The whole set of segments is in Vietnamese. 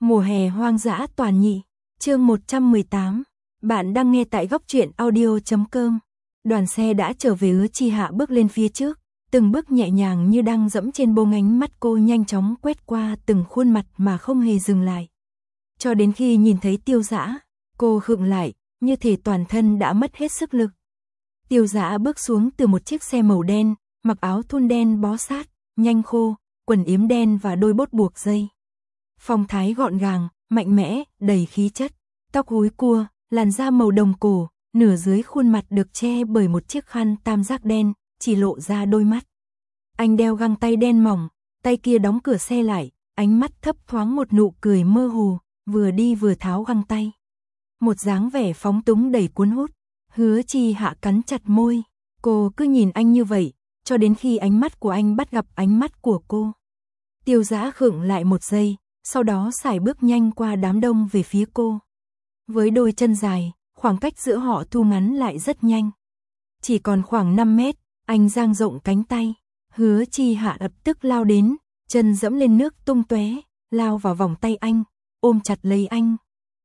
Mùa hè hoang dã toàn nhị, chương 118. Bạn đang nghe tại góc truyện audio.com. Đoàn xe đã trở về, Hứa Chi Hạ bước lên phía trước, từng bước nhẹ nhàng như đang dẫm trên bông, ánh mắt cô nhanh chóng quét qua từng khuôn mặt mà không hề dừng lại. Cho đến khi nhìn thấy Tiêu Dã, cô khựng lại, như thể toàn thân đã mất hết sức lực. Tiêu Dã bước xuống từ một chiếc xe màu đen, mặc áo thun đen bó sát, nhanh khô, quần yếm đen và đôi bốt buộc dây. Phong thái gọn gàng, mạnh mẽ, đầy khí chất, tóc húi cua, làn da màu đồng cổ, nửa dưới khuôn mặt được che bởi một chiếc khăn tam giác đen, chỉ lộ ra đôi mắt. Anh đeo găng tay đen mỏng, tay kia đóng cửa xe lại, ánh mắt thấp thoáng một nụ cười mơ hồ, vừa đi vừa tháo găng tay. Một dáng vẻ phóng túng đầy cuốn hút. Hứa Chi Hạ cắn chặt môi, cô cứ nhìn anh như vậy, cho đến khi ánh mắt của anh bắt gặp ánh mắt của cô. Tiêu Dã khựng lại một giây, sau đó sải bước nhanh qua đám đông về phía cô. Với đôi chân dài, khoảng cách giữa họ thu ngắn lại rất nhanh. Chỉ còn khoảng 5 mét, anh dang rộng cánh tay. Hứa Chi Hạ lập tức lao đến, chân dẫm lên nước tung tóe, lao vào vòng tay anh, ôm chặt lấy anh.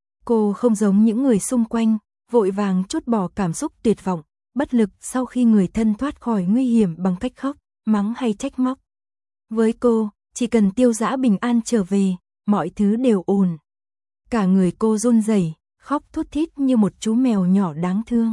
Cô không giống những người xung quanh, vội vàng trút bỏ cảm xúc tuyệt vọng, bất lực sau khi người thân thoát khỏi nguy hiểm bằng cách khóc, mắng hay trách móc. Với cô, chỉ cần Tiêu Dã bình an trở về, mọi thứ đều ổn. Cả người cô run rẩy, khóc thút thít như một chú mèo nhỏ đáng thương.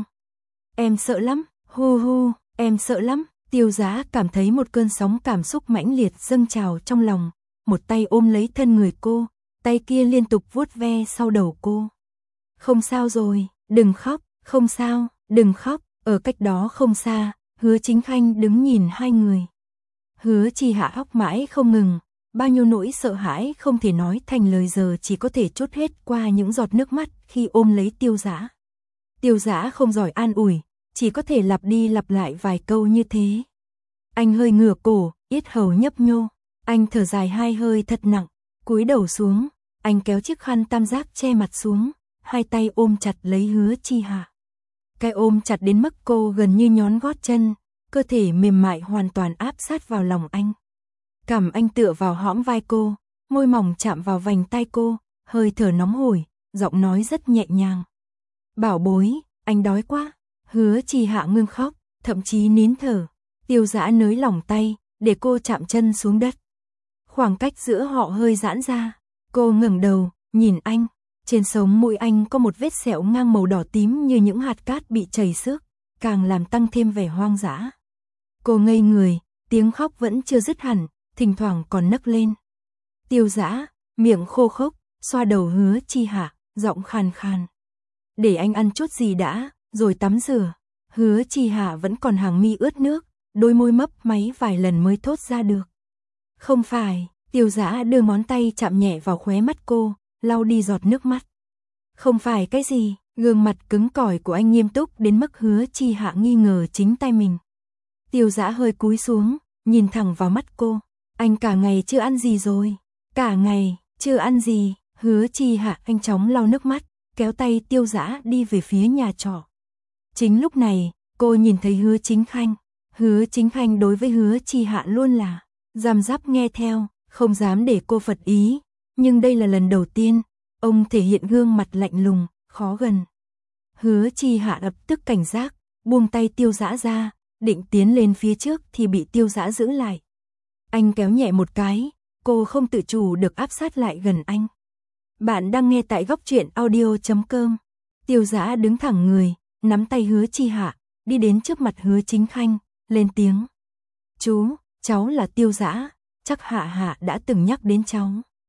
Em sợ lắm, hu hu, em sợ lắm. Tiêu Dã cảm thấy một cơn sóng cảm xúc mãnh liệt dâng trào trong lòng, một tay ôm lấy thân người cô, tay kia liên tục vuốt ve sau đầu cô. Không sao rồi, đừng khóc, không sao, đừng khóc. Ở cách đó không xa, Hứa Chính Khanh đứng nhìn hai người. Hứa Chi Hạ khóc mãi không ngừng, bao nhiêu nỗi sợ hãi không thể nói thành lời giờ chỉ có thể trút hết qua những giọt nước mắt khi ôm lấy Tiêu Dã. Tiêu Dã không giỏi an ủi, chỉ có thể lặp đi lặp lại vài câu như thế. Anh hơi ngửa cổ, yết hầu nhấp nhô, anh thở dài hai hơi thật nặng, cúi đầu xuống, anh kéo chiếc khăn tam giác che mặt xuống, hai tay ôm chặt lấy Hứa Chi Hạ. Cái ôm chặt đến mức cô gần như nhón gót chân, cơ thể mềm mại hoàn toàn áp sát vào lòng anh. Cằm anh tựa vào hõm vai cô, môi mỏng chạm vào vành tai cô, hơi thở nóng hổi, giọng nói rất nhẹ nhàng. Bảo bối, anh đói quá. Hứa Chi Hạ ngưng khóc, thậm chí nín thở. Tiêu Dã nới lỏng tay, để cô chạm chân xuống đất. Khoảng cách giữa họ hơi giãn ra, cô ngẩng đầu, nhìn anh. Trên sống mũi anh có một vết sẹo ngang màu đỏ tím như những hạt cát bị chảy xước, càng làm tăng thêm vẻ hoang dã. Cô ngây người, tiếng khóc vẫn chưa dứt hẳn, thỉnh thoảng còn nấc lên. Tiêu Dã, miệng khô khốc, xoa đầu Hứa Chi Hạ, giọng khàn khàn. Để anh ăn chút gì đã, rồi tắm rửa. Hứa Chi Hạ vẫn còn hàng mi ướt nước, đôi môi mấp máy vài lần mới thốt ra được. Không phải. Tiêu Dã đưa ngón tay chạm nhẹ vào khóe mắt cô, lau đi giọt nước mắt. Không phải cái gì. Gương mặt cứng cỏi của anh nghiêm túc đến mức Hứa Chi Hạ nghi ngờ chính tay mình. Tiêu Dã hơi cúi xuống, nhìn thẳng vào mắt cô. Anh cả ngày chưa ăn gì rồi? Cả ngày, chưa ăn gì. Hứa Chi Hạ nhanh chóng lau nước mắt, kéo tay Tiêu Dã đi về phía nhà trọ. Chính lúc này, cô nhìn thấy Hứa Chính Khanh. Hứa Chính Khanh đối với Hứa Chi Hạ luôn là răm rắp nghe theo, không dám để cô phật ý. Nhưng đây là lần đầu tiên, ông thể hiện gương mặt lạnh lùng, khó gần. Hứa Chi Hạ lập tức cảnh giác, buông tay Tiêu Dã ra, định tiến lên phía trước thì bị Tiêu Dã giữ lại. Anh kéo nhẹ một cái, cô không tự chủ được áp sát lại gần anh. Bạn đang nghe tại góc truyện audio.com. Tiêu Dã đứng thẳng người, nắm tay Hứa Chi Hạ, đi đến trước mặt Hứa Chính Khanh, lên tiếng. Chú, cháu là Tiêu Dã, chắc Hạ Hạ đã từng nhắc đến cháu.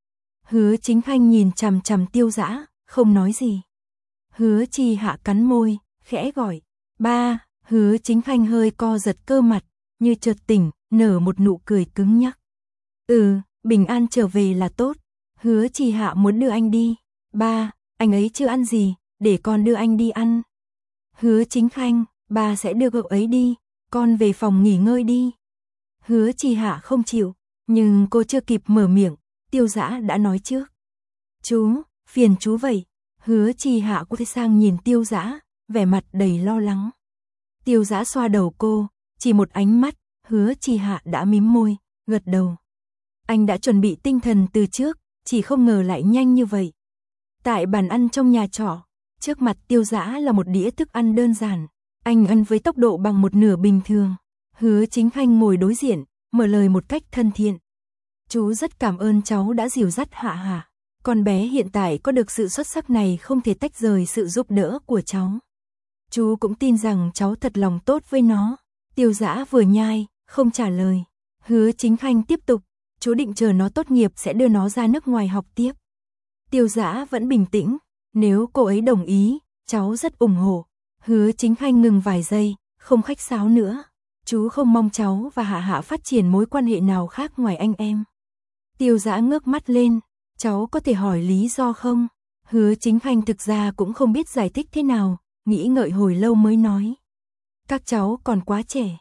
Hứa Chính Khanh nhìn chằm chằm Tiêu Dã, không nói gì. Hứa Chi Hạ cắn môi, khẽ gọi. Ba. Hứa Chính Khanh hơi co giật cơ mặt, như chợt tỉnh, nở một nụ cười cứng nhắc. Bình an trở về là tốt. Hứa Chi Hạ muốn đưa anh đi. Ba, anh ấy chưa ăn gì, để con đưa anh đi ăn. Hứa Chính Khanh, ba sẽ đưa cậu ấy đi, con về phòng nghỉ ngơi đi. Hứa Chi Hạ không chịu, nhưng cô chưa kịp mở miệng, Tiêu Dã đã nói trước. Chú, phiền chú vậy. Hứa Chi Hạ quay sang nhìn Tiêu Dã, vẻ mặt đầy lo lắng. Tiêu Dã xoa đầu cô, chỉ một ánh mắt, Hứa Chi Hạ đã mím môi, gật đầu. Anh đã chuẩn bị tinh thần từ trước, chỉ không ngờ lại nhanh như vậy. Tại bàn ăn trong nhà trọ, trước mặt Tiêu Dã là một đĩa thức ăn đơn giản, anh ăn với tốc độ bằng một nửa bình thường. Hứa Chính Khanh ngồi đối diện, mở lời một cách thân thiện. Chú rất cảm ơn cháu đã dìu dắt Hạ Hạ. Con bé hiện tại có được sự xuất sắc này không thể tách rời sự giúp đỡ của cháu. Chú cũng tin rằng cháu thật lòng tốt với nó. Tiêu Dã vừa nhai, không trả lời. Hứa Chính Khanh tiếp tục, chú định chờ nó tốt nghiệp sẽ đưa nó ra nước ngoài học tiếp. Tiêu Dã vẫn bình tĩnh, nếu cô ấy đồng ý, cháu rất ủng hộ. Hứa Chính Khanh ngừng vài giây, không khách sáo nữa. Chú không mong cháu và Hạ Hạ phát triển mối quan hệ nào khác ngoài anh em. Tiêu Dã ngước mắt lên, cháu có thể hỏi lý do không? Hứa Chính Khanh thực ra cũng không biết giải thích thế nào, nghĩ ngợi hồi lâu mới nói. Các cháu còn quá trẻ,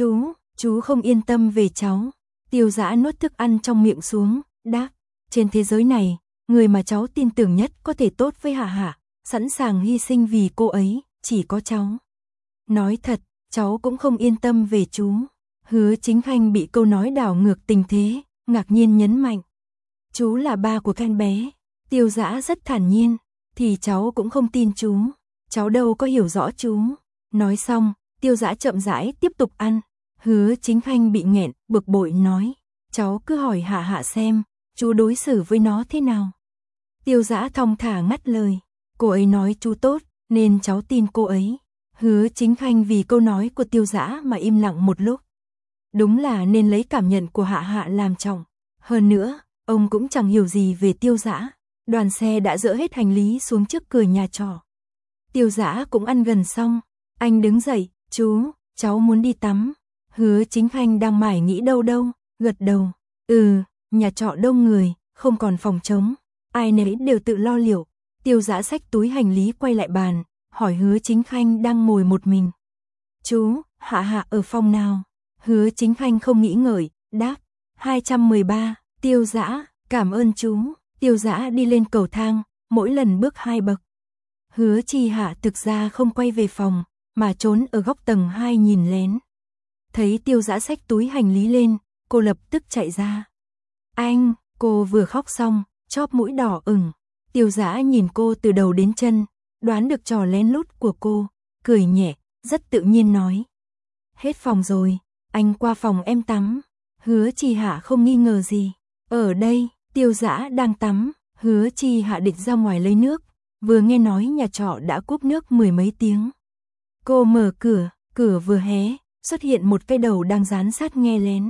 chú không yên tâm về cháu. Tiêu Dã nuốt thức ăn trong miệng xuống, đáp, trên thế giới này, người mà cháu tin tưởng nhất có thể tốt với Hạ Hạ, sẵn sàng hy sinh vì cô ấy, chỉ có cháu. Nói thật, cháu cũng không yên tâm về chú. Hứa Chính Khanh bị câu nói đảo ngược tình thế, ngạc nhiên nhấn mạnh. Chú là ba của con bé. Tiêu Dã rất thản nhiên, thì cháu cũng không tin chú. Cháu đâu có hiểu rõ chú. Nói xong, Tiêu Dã chậm rãi tiếp tục ăn. Hứa Chính Khanh bị nghẹn, bực bội nói. Cháu cứ hỏi Hạ Hạ xem, chú đối xử với nó thế nào. Tiêu Dã thong thả ngắt lời. Cô ấy nói chú tốt, nên cháu tin cô ấy. Hứa Chính Khanh vì câu nói của Tiêu Dã mà im lặng một lúc. Đúng là nên lấy cảm nhận của Hạ Hạ làm trọng. Hơn nữa, ông cũng chẳng hiểu gì về Tiêu Dã. Đoàn xe đã dỡ hết hành lý xuống trước cửa nhà trọ. Tiêu Dã cũng ăn gần xong. Anh đứng dậy, cháu muốn đi tắm. Hứa Chính Khanh đang mải nghĩ đâu, gật đầu. Nhà trọ đông người, không còn phòng trống. Ai nấy đều tự lo liệu. Tiêu Dã xách túi hành lý quay lại bàn, hỏi Hứa Chính Khanh đang ngồi một mình. Chú, Hạ Hạ ở phòng nào? Hứa Chính Khanh không nghĩ ngợi, đáp, 213, Tiêu Dã, cảm ơn chú. Tiêu Dã đi lên cầu thang, mỗi lần bước 2 bậc. Hứa Chi Hạ thực ra không quay về phòng, mà trốn ở góc tầng 2 nhìn lén. Thấy Tiêu Dã xách túi hành lý lên, cô lập tức chạy ra. Anh, cô vừa khóc xong, chóp mũi đỏ ửng. Tiêu Dã nhìn cô từ đầu đến chân, đoán được trò lén lút của cô, cười nhẹ, rất tự nhiên nói. Hết phòng rồi, anh qua phòng em tắm. Hứa Chi Hạ không nghi ngờ gì. Ở đây, Tiêu Dã đang tắm, Hứa Chi Hạ định ra ngoài lấy nước, vừa nghe nói nhà trọ đã cúp nước 10 mấy tiếng. Cô mở cửa vừa hé, xuất hiện một cái đầu đang dán sát nghe lén.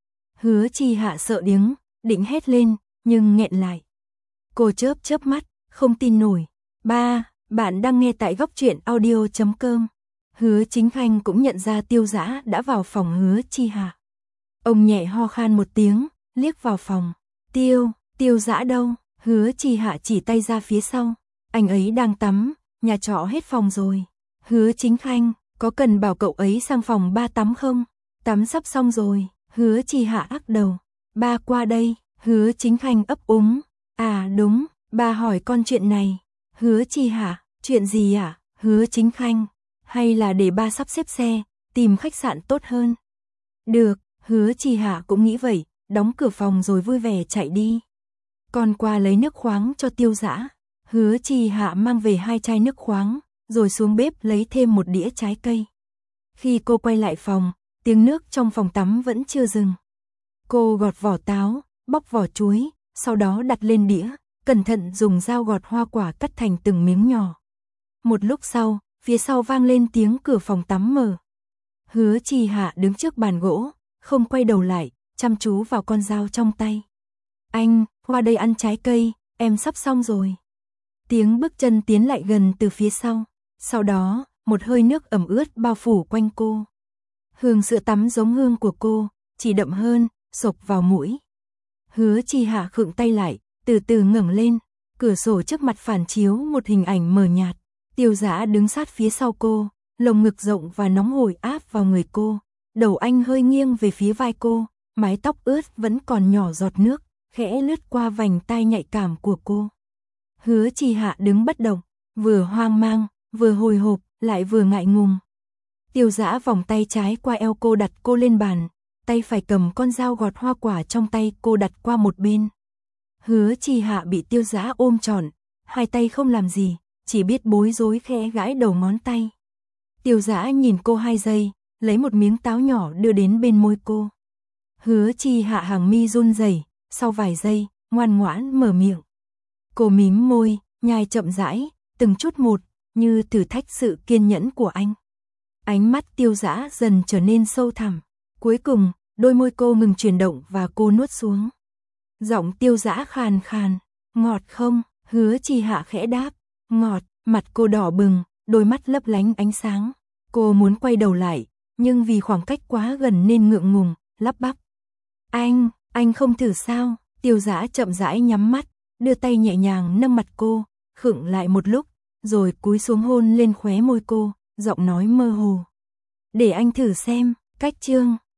Hứa Chi Hạ sợ điếng, định hét lên, nhưng nghẹn lại. Cô chớp mắt, không tin nổi. Ba, bạn đang nghe tại góc truyện audio.com. Hứa Chính Khanh cũng nhận ra Tiêu Dã đã vào phòng Hứa Chi Hạ. Ông nhẹ ho khan một tiếng, liếc vào phòng. Tiêu Dã đâu? Hứa Chi Hạ chỉ tay ra phía sau. Anh ấy đang tắm, nhà trọ hết phòng rồi. Hứa Chính Khanh, có cần bảo cậu ấy sang phòng ba tắm không? Tắm sắp xong rồi. Hứa Chi Hạ ắc đầu. Ba qua đây. Hứa Chính Khanh ấp úng. À đúng, ba hỏi con chuyện này. Hứa Chi Hạ, chuyện gì ạ? Hứa Chính Khanh, hay là để ba sắp xếp xe, tìm khách sạn tốt hơn? Được, Hứa Chi Hạ cũng nghĩ vậy, đóng cửa phòng rồi vui vẻ chạy đi. Con qua lấy nước khoáng cho Tiêu Dã. Hứa Chi Hạ mang về 2 chai nước khoáng, rồi xuống bếp lấy thêm một đĩa trái cây. Khi cô quay lại phòng, tiếng nước trong phòng tắm vẫn chưa dừng. Cô gọt vỏ táo, bóc vỏ chuối, sau đó đặt lên đĩa, cẩn thận dùng dao gọt hoa quả cắt thành từng miếng nhỏ. Một lúc sau, phía sau vang lên tiếng cửa phòng tắm mở. Hứa Chi Hạ đứng trước bàn gỗ, không quay đầu lại, chăm chú vào con dao trong tay. Anh, qua đây ăn trái cây, em sắp xong rồi. Tiếng bước chân tiến lại gần từ phía sau. Sau đó, một hơi nước ẩm ướt bao phủ quanh cô. Hương sữa tắm giống hương của cô, chỉ đậm hơn, xộc vào mũi. Hứa Chi Hạ khựng tay lại, từ từ ngẩng lên. Cửa sổ trước mặt phản chiếu một hình ảnh mờ nhạt. Tiêu Dã đứng sát phía sau cô, lồng ngực rộng và nóng hổi áp vào người cô. Đầu anh hơi nghiêng về phía vai cô, mái tóc ướt vẫn còn nhỏ giọt nước, khẽ lướt qua vành tai nhạy cảm của cô. Hứa Chi Hạ đứng bất động, vừa hoang mang, vừa hồi hộp, lại vừa ngại ngùng. Tiêu Dã vòng tay trái qua eo cô đặt cô lên bàn, tay phải cầm con dao gọt hoa quả trong tay cô đặt qua một bên. Hứa Chi Hạ bị Tiêu Dã ôm trọn, hai tay không làm gì, chỉ biết bối rối khẽ gãi đầu ngón tay. Tiêu Dã nhìn cô 2 giây, lấy một miếng táo nhỏ đưa đến bên môi cô. Hứa Chi Hạ hàng mi run rẩy, sau vài giây, ngoan ngoãn mở miệng. Cô mím môi, nhai chậm rãi, từng chút một, như thử thách sự kiên nhẫn của anh. Ánh mắt Tiêu Dã dần trở nên sâu thẳm. Cuối cùng, đôi môi cô ngừng chuyển động và cô nuốt xuống. Giọng Tiêu Dã khàn khàn, ngọt không? Hứa Chi Hạ khẽ đáp, ngọt. Mặt cô đỏ bừng, đôi mắt lấp lánh ánh sáng. Cô muốn quay đầu lại, nhưng vì khoảng cách quá gần nên ngượng ngùng, lắp bắp. Anh không thử sao? Tiêu Dã chậm rãi nhắm mắt, đưa tay nhẹ nhàng nâng mặt cô, khựng lại một lúc, rồi cúi xuống hôn lên khóe môi cô, giọng nói mơ hồ. Để anh thử xem, cách chương